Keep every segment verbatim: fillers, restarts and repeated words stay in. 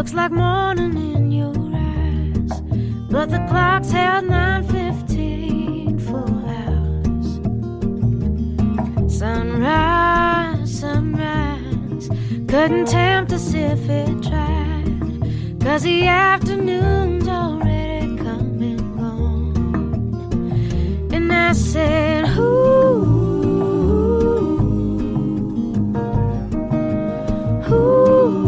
Looks like morning in your eyes, but the clock's held nine fifteen, full hours. Sunrise, sunrise, couldn't tempt us if it tried, 'cause the afternoon's already come and gone. And I said, ooh, ooh,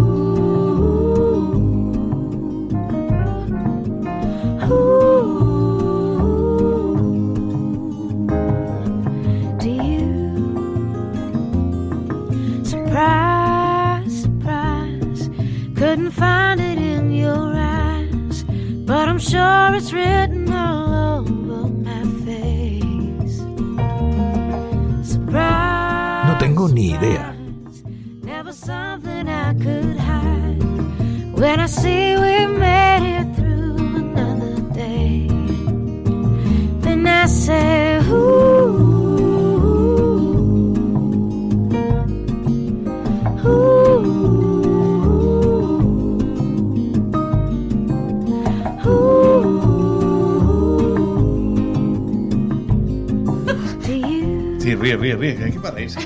do you? Surprise, surprise, couldn't find it in your eyes, but I'm sure it's written all over my face. Surprise, no tengo ni idea. never something I could hide. When I see we made it through another day, then I say, ooh, ooh, ooh, do you? Sí, ríe, ríe, ríe, hay que parar aquí.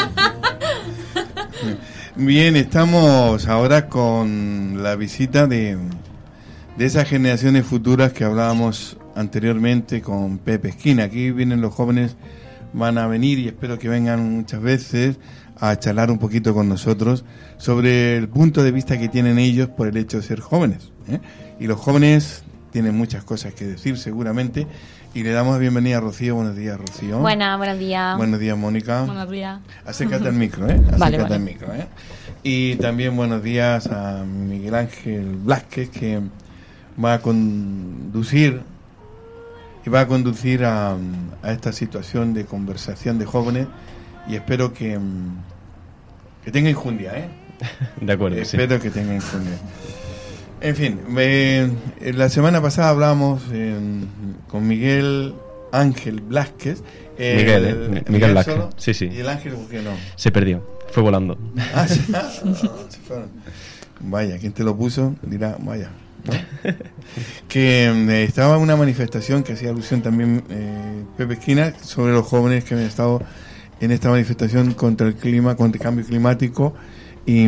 Bien, estamos ahora con la visita de, de esas generaciones futuras que hablábamos anteriormente con Pepe Esquina. Aquí vienen los jóvenes, van a venir y espero que vengan muchas veces a charlar un poquito con nosotros sobre el punto de vista que tienen ellos por el hecho de ser jóvenes, ¿eh? Y los jóvenes tienen muchas cosas que decir seguramente. Y le damos la bienvenida a Rocío. Buenos días, Rocío. Buenas, buenos días. Buenos días, Mónica. Buenos días. Acércate al micro, ¿eh? Acércate Vale, vale. al micro, ¿eh? Y también buenos días a Miguel Ángel Blázquez, que va a conducir y va a conducir a, a esta situación de conversación de jóvenes, y espero que, que tenga enjundia, ¿eh? De acuerdo, Espero sí. que tenga enjundia. En fin, eh, la semana pasada hablábamos eh, con Miguel Ángel Blázquez. Eh, Miguel, eh, Miguel, Miguel Blázquez. Solo, sí, sí. ¿Y el Ángel por qué no? Se perdió, fue volando. Ah, sí, ah, se fueron. Vaya, quien te lo puso dirá, vaya, ¿no? Que eh, estaba en una manifestación que hacía alusión también eh, Pepe Esquina sobre los jóvenes que habían estado en esta manifestación contra el clima, contra el cambio climático. Y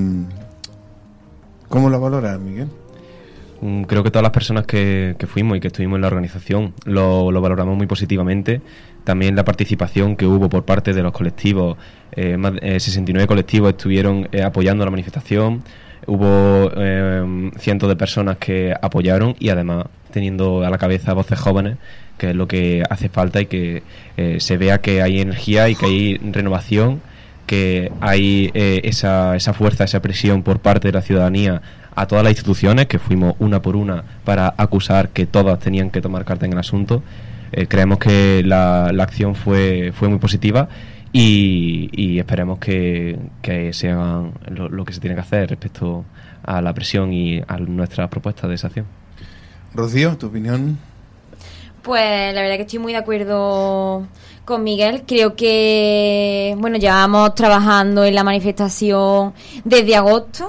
¿cómo lo valoras, Miguel? Creo que todas las personas que, que fuimos y que estuvimos en la organización lo, lo valoramos muy positivamente. También la participación que hubo por parte de los colectivos, eh, más de sesenta y nueve colectivos estuvieron eh, apoyando la manifestación. Hubo eh, cientos de personas que apoyaron y además teniendo a la cabeza voces jóvenes, que es lo que hace falta, y que eh, se vea que hay energía y que hay renovación, que hay eh, esa, esa fuerza, esa presión por parte de la ciudadanía a todas las instituciones, que fuimos una por una para acusar que todas tenían que tomar carta en el asunto. Eh, creemos que la, la acción fue, fue muy positiva y, y esperemos que, que se hagan lo, lo que se tiene que hacer respecto a la presión y a nuestras propuestas de esa acción. Rocío, ¿tu opinión? Pues la verdad que estoy muy de acuerdo con Miguel. Creo que, bueno, llevamos trabajando en la manifestación desde agosto.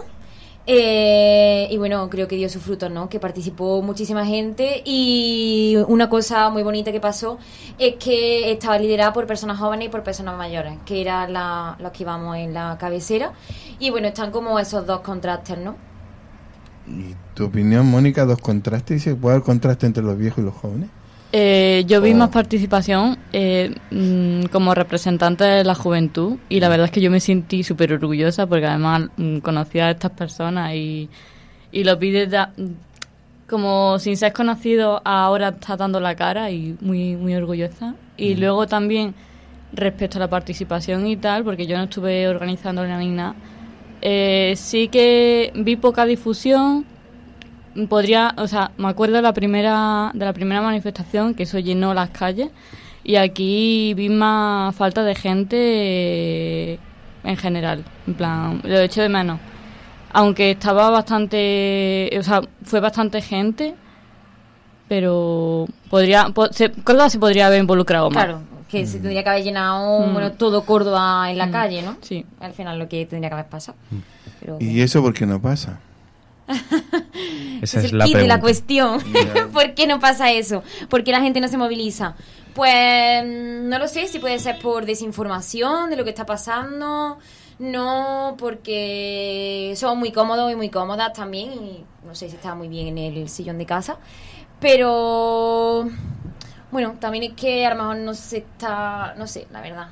Eh, y bueno, creo que dio sus frutos, ¿no? Que participó muchísima gente, y una cosa muy bonita que pasó es que estaba liderada por personas jóvenes y por personas mayores, que eran la, los que íbamos en la cabecera. Y bueno, están como esos dos contrastes, ¿no? ¿Y tu opinión, Mónica? ¿Dos contrastes? ¿Se puede haber contraste entre los viejos y los jóvenes? Eh, yo vi Oh. más participación eh, mm, como representante de la juventud, y la verdad es que yo me sentí súper orgullosa porque además mm, conocía a estas personas y, y los vi desde a- como sin ser conocidos, ahora está dando la cara y muy, muy orgullosa. Y Mm. luego también respecto a la participación y tal, porque yo no estuve organizando ni nada, eh, sí que vi poca difusión. Podría, o sea, me acuerdo de la primera de la primera manifestación, que eso llenó las calles, y aquí vi más falta de gente eh, en general, en plan, lo echo de menos. Aunque estaba bastante, o sea, fue bastante gente, pero podría, po- se, Córdoba se podría haber involucrado más. Claro, que se tendría que haber llenado Mm. bueno, todo Córdoba en la Mm. calle, ¿no? Sí. Al final lo que tendría que haber pasado. Pero, ¿Y eso por qué no pasa? Esa es, es el la kit de la pregunta. cuestión. Yeah. ¿Por qué no pasa eso? ¿Por qué la gente no se moviliza? Pues no lo sé, si puede ser por desinformación de lo que está pasando, no porque somos muy cómodos y muy cómodas también, y no sé si está muy bien en el sillón de casa, pero bueno, también es que a lo mejor no se está, no sé, la verdad.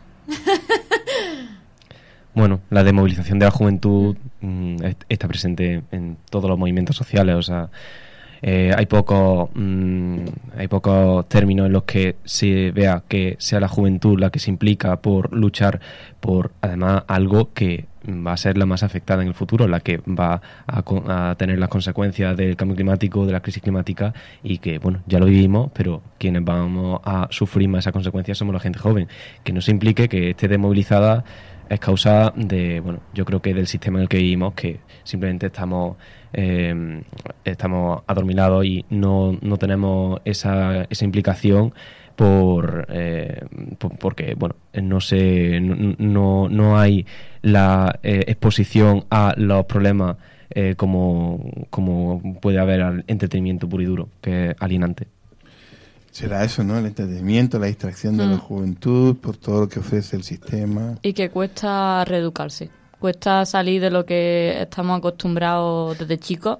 Bueno, la desmovilización de la juventud mm, est- está presente en todos los movimientos sociales, o sea, eh, hay pocos mm, hay pocos términos en los que se vea que sea la juventud la que se implica por luchar por, además, algo que va a ser la más afectada en el futuro, la que va a, co- a tener las consecuencias del cambio climático, de la crisis climática, y que, bueno, ya lo vivimos, pero quienes vamos a sufrir más esas consecuencias somos la gente joven. Que no se implique que esté desmovilizada es causa de, bueno, yo creo que del sistema en el que vivimos, que simplemente estamos eh, estamos adormilados y no, no tenemos esa, esa implicación por, eh, por porque bueno no se no, no, no hay la eh, exposición a los problemas eh, como, como puede haber al entretenimiento puro y duro, que es alienante. Será eso, ¿no? El entretenimiento, la distracción de Mm. la juventud por todo lo que ofrece el sistema. Y que cuesta reeducarse. Cuesta salir de lo que estamos acostumbrados desde chicos.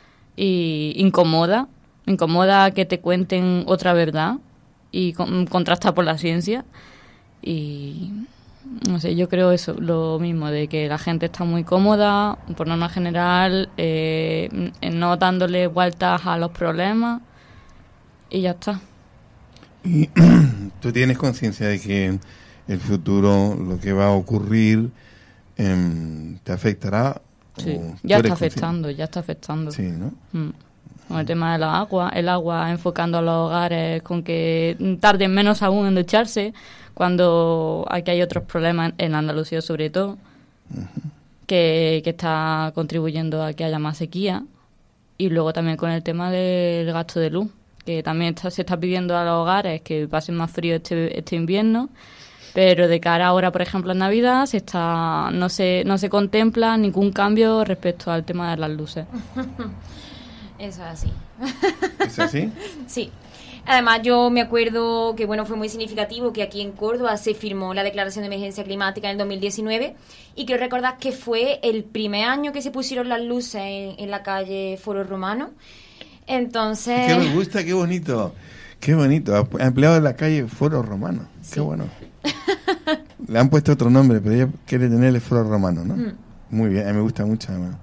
Y incomoda. Incomoda que te cuenten otra verdad. Y con, contrasta por la ciencia. Y no sé, yo creo eso, lo mismo, de que la gente está muy cómoda, por norma general, eh, no dándole vueltas a los problemas. Y ya está. Y tú tienes conciencia de que el futuro, lo que va a ocurrir, em, te afectará. Sí, ¿O ya tú eres está consciente? afectando, ya está afectando. Sí, ¿no? Mm. Con el tema de la agua, el agua enfocando a los hogares con que tarden menos aún en ducharse, cuando aquí hay otros problemas en Andalucía sobre todo, que, que está contribuyendo a que haya más sequía. Y luego también con el tema del gasto de luz, que también está, se está pidiendo a los hogares que pasen más frío este, este invierno, pero de cara ahora, por ejemplo, en Navidad, se está no se, no se contempla ningún cambio respecto al tema de las luces. Eso es así. ¿Es así? Sí. Además, yo me acuerdo que, bueno, fue muy significativo que aquí en Córdoba se firmó la Declaración de Emergencia Climática en el dos mil diecinueve, y quiero recordar que fue el primer año que se pusieron las luces en, en la calle Foro Romano. Entonces... ¿Qué me gusta? Qué bonito. Qué bonito. Ha empleado en la calle Foro Romano. Sí. Qué bueno. Le han puesto otro nombre, pero ella quiere tener el Foro Romano, ¿no? Mm. Muy bien, a mí me gusta mucho, además.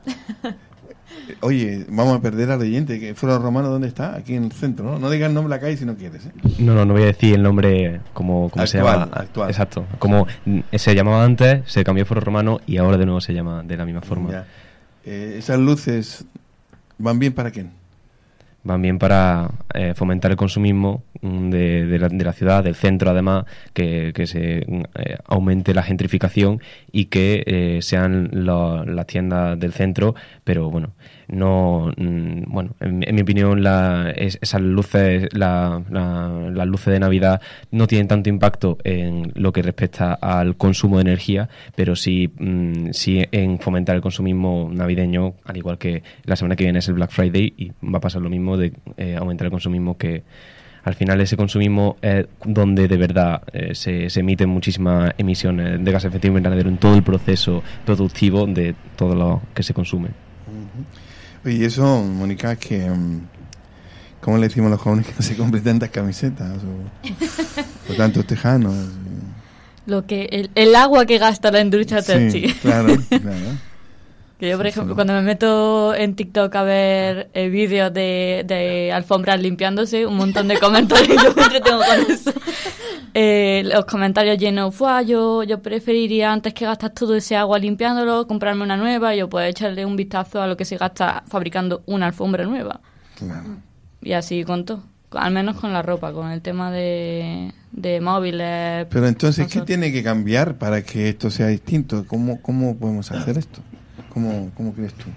Oye, vamos a perder al oyente. ¿El Foro Romano dónde está? Aquí en el centro, ¿no? No digas el nombre de la calle si no quieres, ¿eh? No, no, no voy a decir el nombre como, como se Actual, llama. actual. Exacto. Como mm, se llamaba antes, se cambió Foro Romano y ahora de nuevo se llama de la misma forma. Ya. Eh, ¿Esas luces van bien para quién? Van bien para eh, fomentar el consumismo mm, de, de, la, de la ciudad, del centro, además, que, que se mm, eh, aumente la gentrificación y que eh, sean lo- las tiendas del centro, pero bueno, no, mm, bueno, en, en mi opinión, la, es- esas luces, la, la- las luces de Navidad no tienen tanto impacto en lo que respecta al consumo de energía, pero sí, mm, sí en fomentar el consumismo navideño, al igual que la semana que viene es el Black Friday y va a pasar lo mismo de eh, aumentar el consumismo, que al final ese consumismo es donde de verdad eh, se, se emiten muchísimas emisiones de gases de efecto invernadero en todo el proceso productivo de todo lo que se consume. Oye, y eso, Mónica, es que... mm, ¿cómo le decimos a los jóvenes que no se compren tantas camisetas o, o tantos tejanos? Lo que el, el agua que gasta la industria Sí, textil. claro, claro. Que yo, por Sí, ejemplo, sí. cuando me meto en TikTok a ver eh, vídeos de, de alfombras limpiándose, un montón de comentarios, yo me entretengo con eso. Eh, los comentarios llenos, Fua, yo, yo preferiría, antes que gastar todo ese agua limpiándolo, comprarme una nueva, y yo puedo echarle un vistazo a lo que se gasta fabricando una alfombra nueva. Claro. Y así con todo. Al menos con la ropa, con el tema de, de móviles. Pero entonces, ¿qué consolas. tiene que cambiar para que esto sea distinto? ¿Cómo, cómo podemos hacer esto? ¿Cómo, cómo crees tú?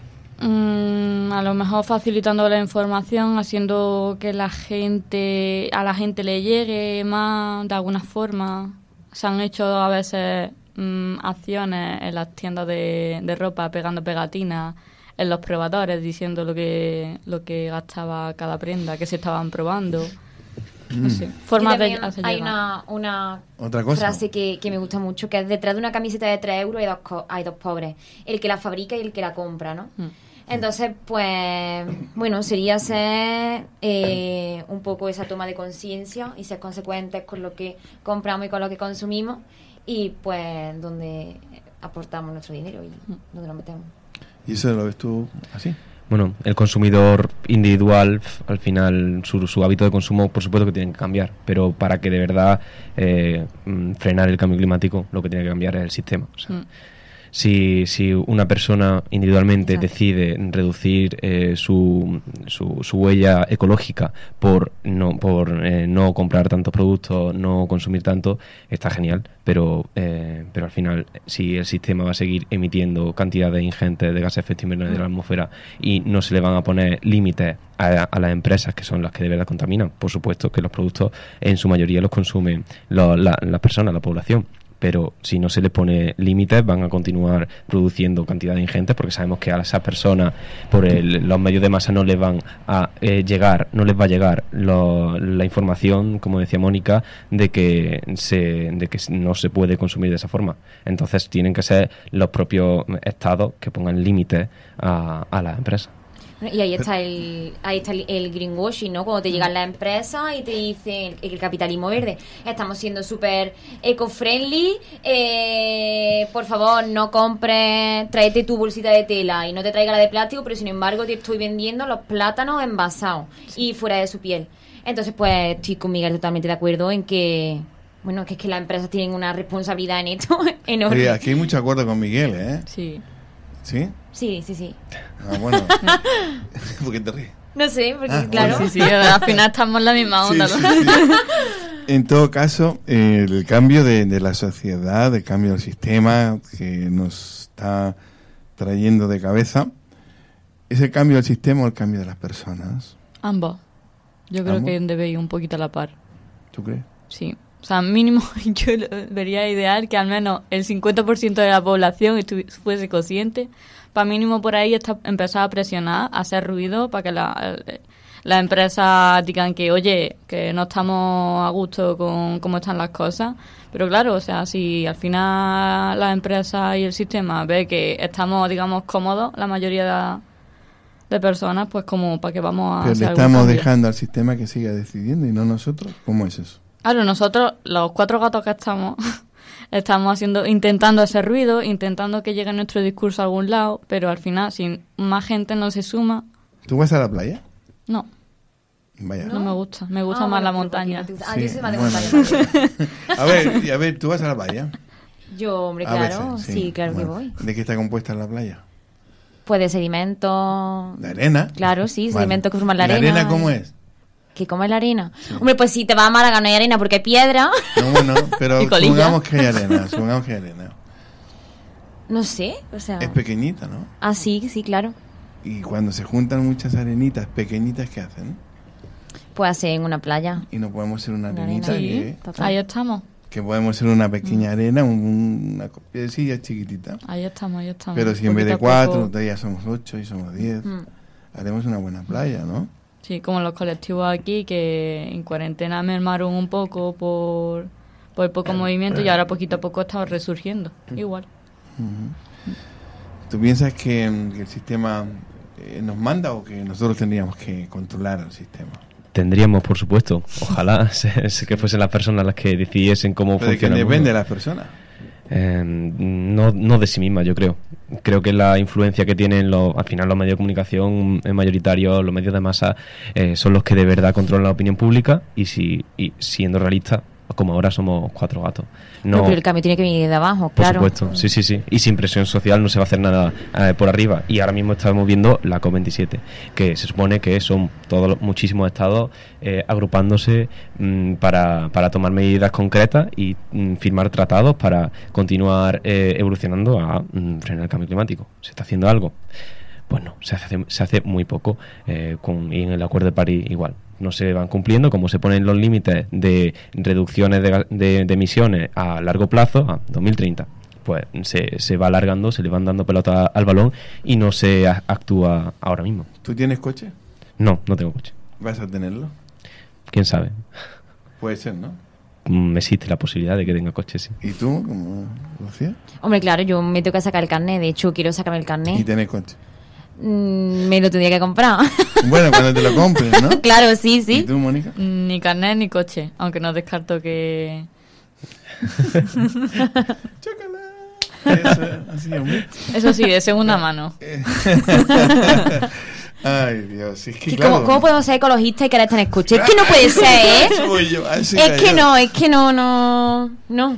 Mm, a lo mejor facilitando la información, haciendo que la gente a la gente le llegue más de alguna forma. Se han hecho a veces mm, acciones en las tiendas de, de ropa pegando pegatinas en los probadores diciendo lo que lo que gastaba cada prenda, que se estaban probando. No sé, formas de hacer hay llegar. una, una ¿Otra cosa? frase que, que me gusta mucho, que es: detrás de una camiseta de tres euros hay dos, co- hay dos pobres, el que la fabrica y el que la compra, ¿no? Mm. Entonces, pues, bueno, sería ser eh, un poco esa toma de conciencia y ser consecuentes con lo que compramos y con lo que consumimos, y pues donde aportamos nuestro dinero y donde lo metemos. ¿Y eso lo ves tú así? Bueno, el consumidor individual, f- al final, su, su hábito de consumo, por supuesto que tiene que cambiar, pero para que de verdad eh, mm, frenar el cambio climático, lo que tiene que cambiar es el sistema. O sea, Mm. si, si una persona individualmente Exacto. decide reducir eh, su, su, su huella ecológica por no por eh, no comprar tantos productos, no consumir tanto, está genial, pero eh, pero al final, si el sistema va a seguir emitiendo cantidades ingentes de gases de efecto invernadero de la atmósfera y no se le van a poner límites a, a las empresas, que son las que de verdad contaminan, por supuesto que los productos en su mayoría los consumen lo- la- las personas, la población, pero si no se les pone límites van a continuar produciendo cantidades ingentes, porque sabemos que a esas personas por el- los medios de masa no les van a eh, llegar, no les va a llegar lo- la información, como decía Mónica, de que se, de que no se puede consumir de esa forma. Entonces tienen que ser los propios estados que pongan límites a, a las empresas. Bueno, y ahí está el ahí está el, el greenwashing, ¿no? Cuando te llegan las empresas y te dicen el, el capitalismo verde. Estamos siendo súper eco-friendly. Eh, por favor, no compres, tráete tu bolsita de tela y no te traiga la de plástico, pero sin embargo te estoy vendiendo los plátanos envasados y fuera de su piel. Entonces, pues estoy con Miguel totalmente de acuerdo en que, bueno, que es que las empresas tienen una responsabilidad en esto enorme. Oye, aquí hay mucho acuerdo con Miguel, ¿eh? Sí. ¿Sí? Sí, sí, sí. Ah, bueno. ¿Por qué te ríes? No sé, porque Ah, claro. Sí, sí, al final estamos en la misma Sí, onda. sí, ¿no? sí. En todo caso, eh, el cambio de, de la sociedad, el cambio del sistema que nos está trayendo de cabeza, ¿es el cambio del sistema o el cambio de las personas? Ambos. Yo creo ¿Ambos? que debe ir un poquito a la par. ¿Tú crees? Sí. O sea, mínimo yo lo vería ideal que al menos el cincuenta por ciento de la población estuvi- fuese consciente, para mínimo por ahí está, empezar a presionar, a hacer ruido para que la, las empresas digan que, oye, que no estamos a gusto con cómo están las cosas. Pero claro, o sea, si al final las empresas y el sistema ve que estamos, digamos, cómodos, la mayoría de, de personas, pues como para que vamos a Pero le hacer algún estamos cambio. dejando al sistema que siga decidiendo y no nosotros. ¿Cómo es eso? Claro, nosotros, los cuatro gatos que estamos, estamos haciendo, intentando hacer ruido, intentando que llegue nuestro discurso a algún lado, pero al final, si más gente no se suma, ¿Tú vas a la playa? no, Vaya. no, me gusta. Me gusta Ah, más la bueno, pero montaña. porque no te gusta. Ah, Sí, yo soy más de bueno. montaña también. A ver, y a ver, ¿tú vas a la playa? Yo, hombre, A claro, veces, sí, claro Bueno, que voy. ¿de qué está compuesta la playa? Pues de sedimentos. ¿De arena? Claro, sí, Vale. sedimentos que forman la ¿Y la arena. arena cómo es? ¿Que cómo es la arena? Hombre, pues si te vas a Málaga no hay arena porque hay piedra. No, bueno, pero Y colilla. supongamos que hay arena, supongamos que hay arena. No sé, o sea. Es pequeñita, ¿no? Ah, sí, sí, claro. Y cuando se juntan muchas arenitas pequeñitas, ¿qué hacen? Pues hacen una playa. Y no podemos ser una Una arenita arena. que, Total. Ahí estamos, que podemos ser una pequeña arena, un- una piedrecilla chiquitita. ahí estamos, ahí estamos. Pero si en vez de Poquito a cuatro, poco. entonces ya somos ocho y somos diez, Mm. haremos una buena playa, ¿no? Sí, como los colectivos aquí que en cuarentena mermaron un poco por, por el poco movimiento y ahora poquito a poco estamos resurgiendo. Igual. ¿Tú piensas que, mm, que el sistema eh, nos manda o que nosotros tendríamos que controlar el sistema? Tendríamos, por supuesto, ojalá se- se- que fuesen las personas las que decidiesen cómo Pero de que funciona el depende de mundo. las personas. Eh, no, no de sí misma, yo creo. Creo que la influencia que tienen los, al final los medios de comunicación eh, mayoritarios, los medios de masa, eh, son los que de verdad controlan la opinión pública y, si, y siendo realistas, como ahora somos cuatro gatos. No, No, pero el cambio tiene que venir de abajo, por claro. supuesto, sí, sí, sí. Y sin presión social no se va a hacer nada eh, por arriba. Y ahora mismo estamos viendo la COP veintisiete, que se supone que son todos los- muchísimos estados eh, agrupándose mm, para, para tomar medidas concretas y mm, firmar tratados para continuar eh, evolucionando a mm, frenar el cambio climático. ¿Se está haciendo algo? Pues no, se hace, se hace muy poco. Eh, con, y en el Acuerdo de París igual. No se van cumpliendo, como se ponen los límites de reducciones de, ga- de- de emisiones a largo plazo, a dos mil treinta. pues se, se va alargando, se le van dando pelota al balón y no se a- actúa ahora mismo. ¿Tú tienes coche? No, no tengo coche. ¿Vas a tenerlo? ¿Quién sabe? Puede ser, ¿no? Mm, existe la posibilidad de que tenga coche, sí. ¿Y tú, cómo lo hacías? Hombre, claro, yo me tengo que sacar el carnet. De hecho, quiero sacarme el ¿Y carnet. tienes coche? Mm, me lo tendría que comprar. Bueno, cuando te lo compres, ¿no? Claro, sí, ¿Y sí. tú, Mónica? Ni carnet ni coche, aunque no descarto que... Chócala. Eso, así, hombre. Eso sí, de segunda mano. Ay, Dios, es que ¿Y claro. ¿Cómo, ¿Cómo podemos ser ecologistas y querer tener coche? Es que no puede ser, ¿eh? Eso voy yo, así Es voy que yo. no, es que no, no, no.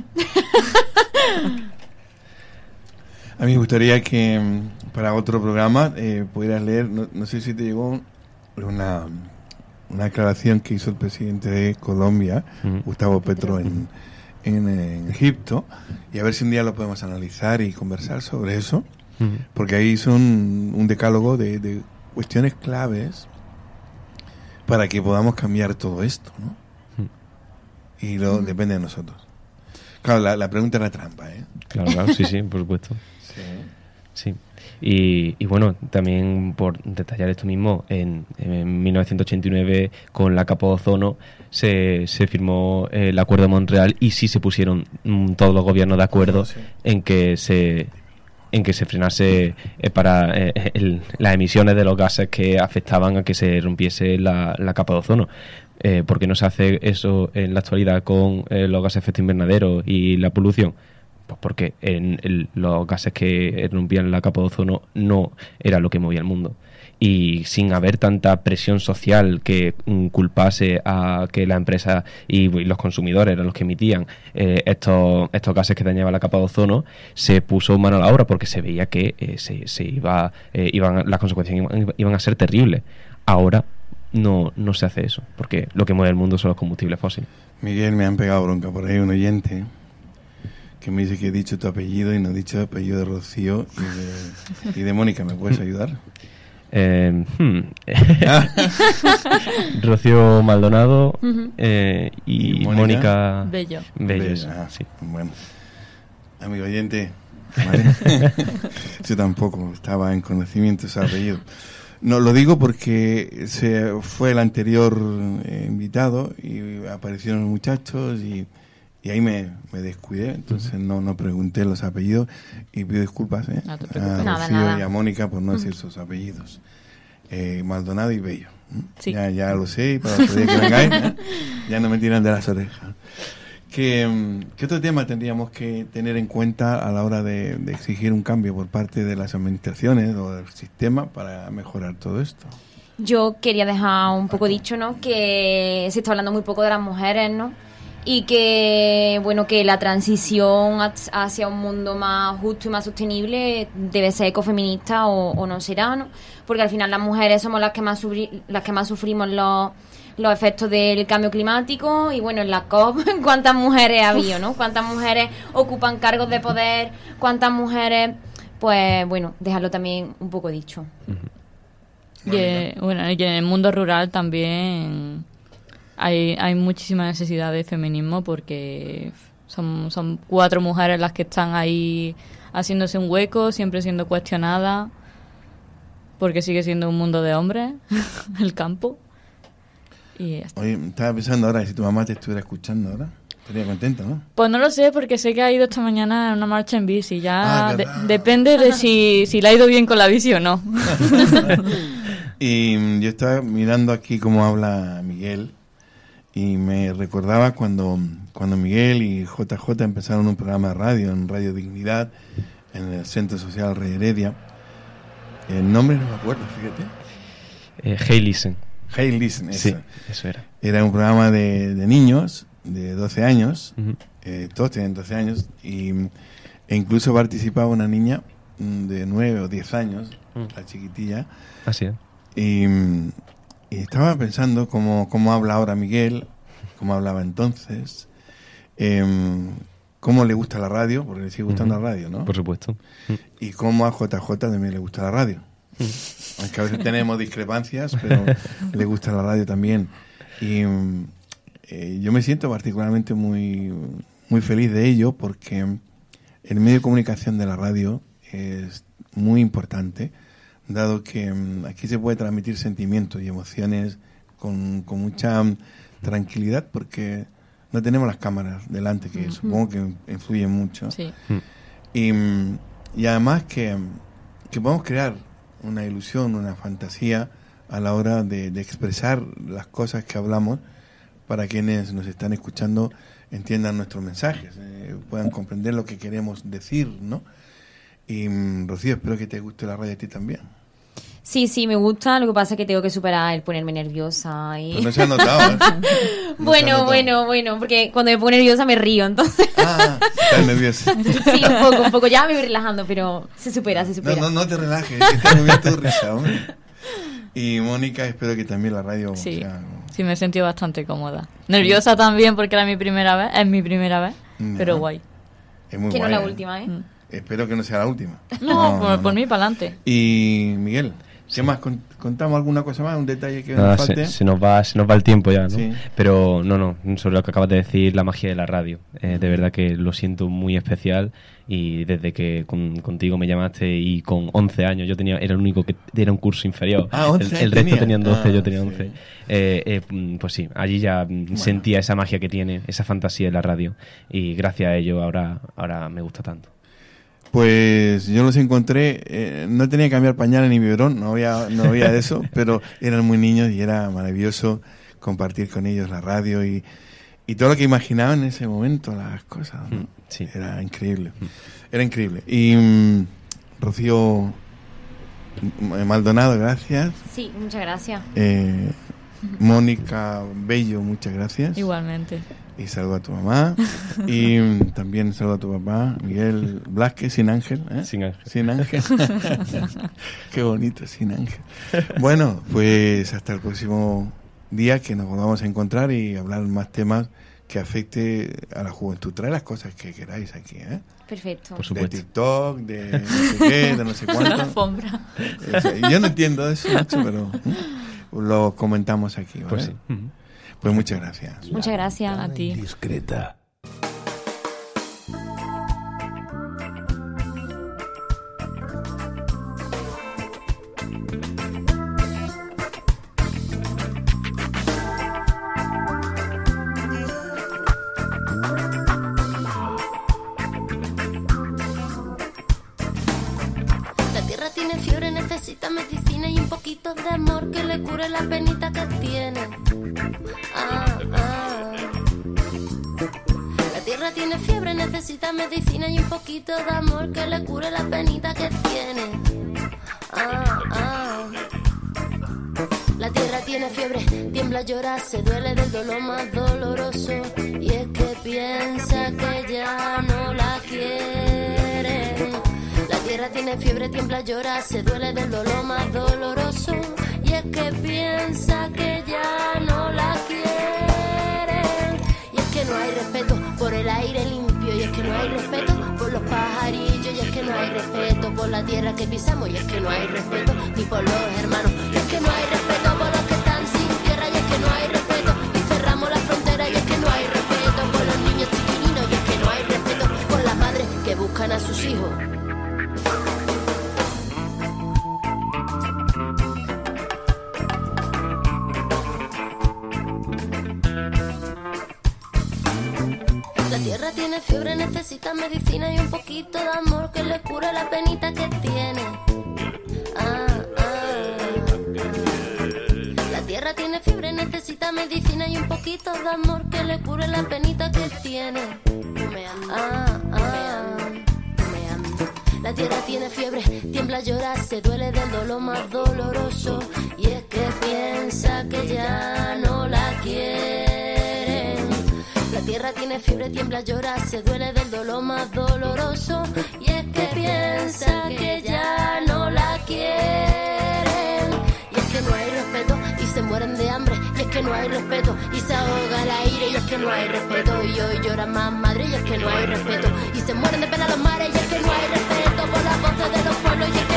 A mí me gustaría que mm, para otro programa eh, pudieras leer, no, no sé si te llegó una, una aclaración que hizo el presidente de Colombia, Ujú. Gustavo Petro, en, en, en Egipto, y a ver si un día lo podemos analizar y conversar sobre eso, Ujú. porque ahí hizo un, un decálogo de, de cuestiones claves para que podamos cambiar todo esto, ¿no? Y lo depende de nosotros. Claro, la, la pregunta era trampa, ¿eh? Claro, claro, sí, sí, por supuesto. Sí. Sí. Y, y bueno, también por detallar esto mismo, en, en mil novecientos ochenta y nueve con la capa de ozono se, se firmó el Acuerdo de Montreal y sí se pusieron mm, todos los gobiernos de acuerdo Sí. en que se en que se frenase eh, para eh, el- las emisiones de los gases que afectaban a que se rompiese la, la capa de ozono. Eh, ¿Por qué no se hace eso en la actualidad con eh, los gases de efecto invernadero y la polución? Pues porque en el- los gases que rompían la capa de ozono no era lo que movía el mundo. Y sin haber tanta presión social que mm, culpase a que la empresa y, y los consumidores eran los que emitían eh, estos, estos gases que dañaban la capa de ozono, se puso mano a la obra porque se veía que eh, se, se iba, eh, iban, las consecuencias iban, iban a ser terribles. Ahora no, no se hace eso, porque lo que mueve el mundo son los combustibles fósiles. Miguel, me han pegado bronca por ahí un oyente que me dice que he dicho tu apellido y no he dicho el apellido de Rocío y de, y de Mónica. ¿Me puedes ayudar? Eh, hmm. Rocío Maldonado eh, y, ¿Y Mónica? Mónica Bello. Bello, sí. Ah, sí. Bueno, amigo oyente, ¿vale? Yo tampoco estaba en conocimiento de ese apellido. No, lo digo porque se fue el anterior eh, invitado y aparecieron los muchachos y, y ahí me, me descuidé, entonces no, no pregunté los apellidos y pido disculpas ¿eh? No te preocupes. a Nada, Rocío nada. y a Mónica por no decir sus apellidos. Eh, Maldonado y Bello. ¿m? Sí. Ya, ya lo sé y para otro día que vengáis ¿eh? ya no me tiran de las orejas. ¿Qué, mm, ¿Qué otro tema tendríamos que tener en cuenta a la hora de, de exigir un cambio por parte de las administraciones o del sistema para mejorar todo esto? Yo quería dejar un poco dicho, ¿no? Que se está hablando muy poco de las mujeres, ¿no? Y que, bueno, que la transición hac- hacia un mundo más justo y más sostenible debe ser ecofeminista o, o no será, ¿no? Porque al final las mujeres somos las que más, sufri- las que más sufrimos los, los efectos del cambio climático. Y bueno, en la COP, ¿cuántas mujeres ha habido, no? ¿Cuántas mujeres ocupan cargos de poder? ¿Cuántas mujeres? Pues bueno, dejarlo también un poco dicho. Y, eh, bueno, y en el mundo rural también hay, hay muchísima necesidad de feminismo porque son, son cuatro mujeres las que están ahí haciéndose un hueco, siempre siendo cuestionadas, porque sigue siendo un mundo de hombres, el campo. Y ya está. Oye, estaba pensando ahora, si tu mamá te estuviera escuchando ahora, estaría contenta, ¿no? Pues no lo sé, porque sé que ha ido esta mañana en una marcha en bici. Ya Ah, de- verdad. depende de si, si le ha ido bien con la bici o no. Y mm, yo estaba mirando aquí cómo habla Miguel y me recordaba cuando, cuando Miguel y J J empezaron un programa de radio, en Radio Dignidad, en el Centro Social Rey Heredia. El nombre no me acuerdo, fíjate. Eh, Hey Listen. Hey Listen, eso. Sí, eso era. Era un programa de, de niños de doce años, Ujú. eh, todos tienen doce años, y, e incluso participaba una niña mm, de nueve o diez años, Mm. la chiquitilla, Así es. y, mm, y estaba pensando cómo, cómo habla ahora Miguel, cómo hablaba entonces, em, cómo le gusta la radio, porque le sigue gustando Ujú. la radio, ¿no? Por supuesto. Y cómo a J J también le gusta la radio. Aunque a veces tenemos discrepancias, pero le gusta la radio también. Y mm, eh, yo me siento particularmente muy, muy feliz de ello porque el medio de comunicación de la radio es muy importante, dado que um, aquí se puede transmitir sentimientos y emociones con, con mucha um, tranquilidad, porque no tenemos las cámaras delante, que uh-huh. supongo que influyen mucho. Sí. Y, y además que, que podemos crear una ilusión, una fantasía a la hora de, de expresar las cosas que hablamos, para quienes nos están escuchando entiendan nuestros mensajes, eh, puedan comprender lo que queremos decir, ¿no? Y Rocío, espero que te guste la radio a ti también. Sí, sí, me gusta. Lo que pasa es que tengo que superar el ponerme nerviosa. Y... Pues no se ha notado, ¿eh? No bueno, se ha notado. bueno, bueno, porque cuando me pongo nerviosa me río, entonces... Ah, estás nerviosa. Sí, un poco, un poco. Ya me voy relajando, pero se supera, se supera. No, no, no te relajes, que estás muy bien tu risa, hombre. Y Mónica, espero que también la radio... Sí, o sea, sí, me he sentido bastante cómoda. Nerviosa sí. también, porque era mi primera vez, es mi primera vez, no. pero guay. Es muy que guay. no es la ¿eh? última, ¿eh? Mm. Espero que no sea la última. No, no por, no, por no. mí, para adelante. Y Miguel, ¿qué sí. más? ¿Contamos alguna cosa más? ¿Un detalle que Nada, nos falte? Se, se, nos va, se nos va el tiempo ya, ¿no? Sí. Pero no, no, sobre lo que acabas de decir, la magia de la radio. Eh, de verdad que lo siento muy especial, y desde que con, contigo me llamaste y con once años, yo tenía era el único que era un curso inferior. Ah, once el, el resto tenía. tenían doce, ah, yo tenía once. Sí. Eh, eh, pues sí, allí ya bueno. sentía esa magia que tiene, esa fantasía de la radio, y gracias a ello ahora, ahora me gusta tanto. Pues yo los encontré, eh, no tenía que cambiar pañales ni biberón, no había, no había de eso, pero eran muy niños y era maravilloso compartir con ellos la radio y, y todo lo que imaginaba en ese momento, las cosas, ¿no? Sí. Era increíble, era increíble. Y um, Rocío Maldonado, gracias. Sí, muchas gracias. Eh, Mónica Bello, muchas gracias. Igualmente. Y saludo a tu mamá. Y um, también saludo a tu papá, Miguel Blasquez, sin ángel. ¿eh? Sin ángel. Sin ángel. Qué bonito, sin ángel. Bueno, pues hasta el próximo día, que nos volvamos a encontrar y hablar más temas que afecte a la juventud. Trae las cosas que queráis aquí, ¿eh? Perfecto. Por supuesto. De TikTok, de no sé qué, de no sé cuánto. La alfombra. O sea, yo no entiendo eso mucho, pero ¿eh? lo comentamos aquí, ¿vale? Pues sí. Pues muchas gracias. Muchas gracias a ti. Discreta. La tierra tiene fiebre, necesita medicina y un poquito de amor que le cure la penita que tiene. Ah, ah. La tierra tiene fiebre, necesita medicina y un poquito de amor que le cure la penita que tiene. Ah, ah. La tierra tiene fiebre, tiembla, llora, se duele del dolor más doloroso, y es que piensa que ya no la quieren. La tierra tiene fiebre, tiembla, llora, se duele del dolor más doloroso, y es que piensa que ya no la quieren. Y es que no hay respeto por el aire limpio, y es que no hay respeto por los pajarillos, y es que no hay respeto por la tierra que pisamos, y es que no hay respeto ni por los hermanos, y es que no hay respeto por los que están sin tierra, y es que no hay respeto y cerramos la frontera, y es que no hay respeto por los niños chiquininos, y es que no hay respeto por las madres que buscan a sus hijos. La tierra tiene fiebre, necesita medicina y un poquito de amor que le cure la penita que tiene. Ah, ah. La tierra tiene fiebre, necesita medicina y un poquito de amor que le cure la penita que tiene. Ah, ah. La tierra tiene fiebre, tiembla, llora, se duele del dolor más doloroso, y es que piensa que ya no la quieren. La tierra tiene fiebre, tiembla, llora, se duele del dolor más doloroso, y es que piensa que ya no la quieren. Y es que no hay respeto y se mueren de hambre, y es que no hay respeto y se ahoga el aire, y es que no hay respeto y hoy lloran más madres, y es que no hay respeto y se mueren de pena los mares, y es que no hay respeto por las voces de los pueblos, y es que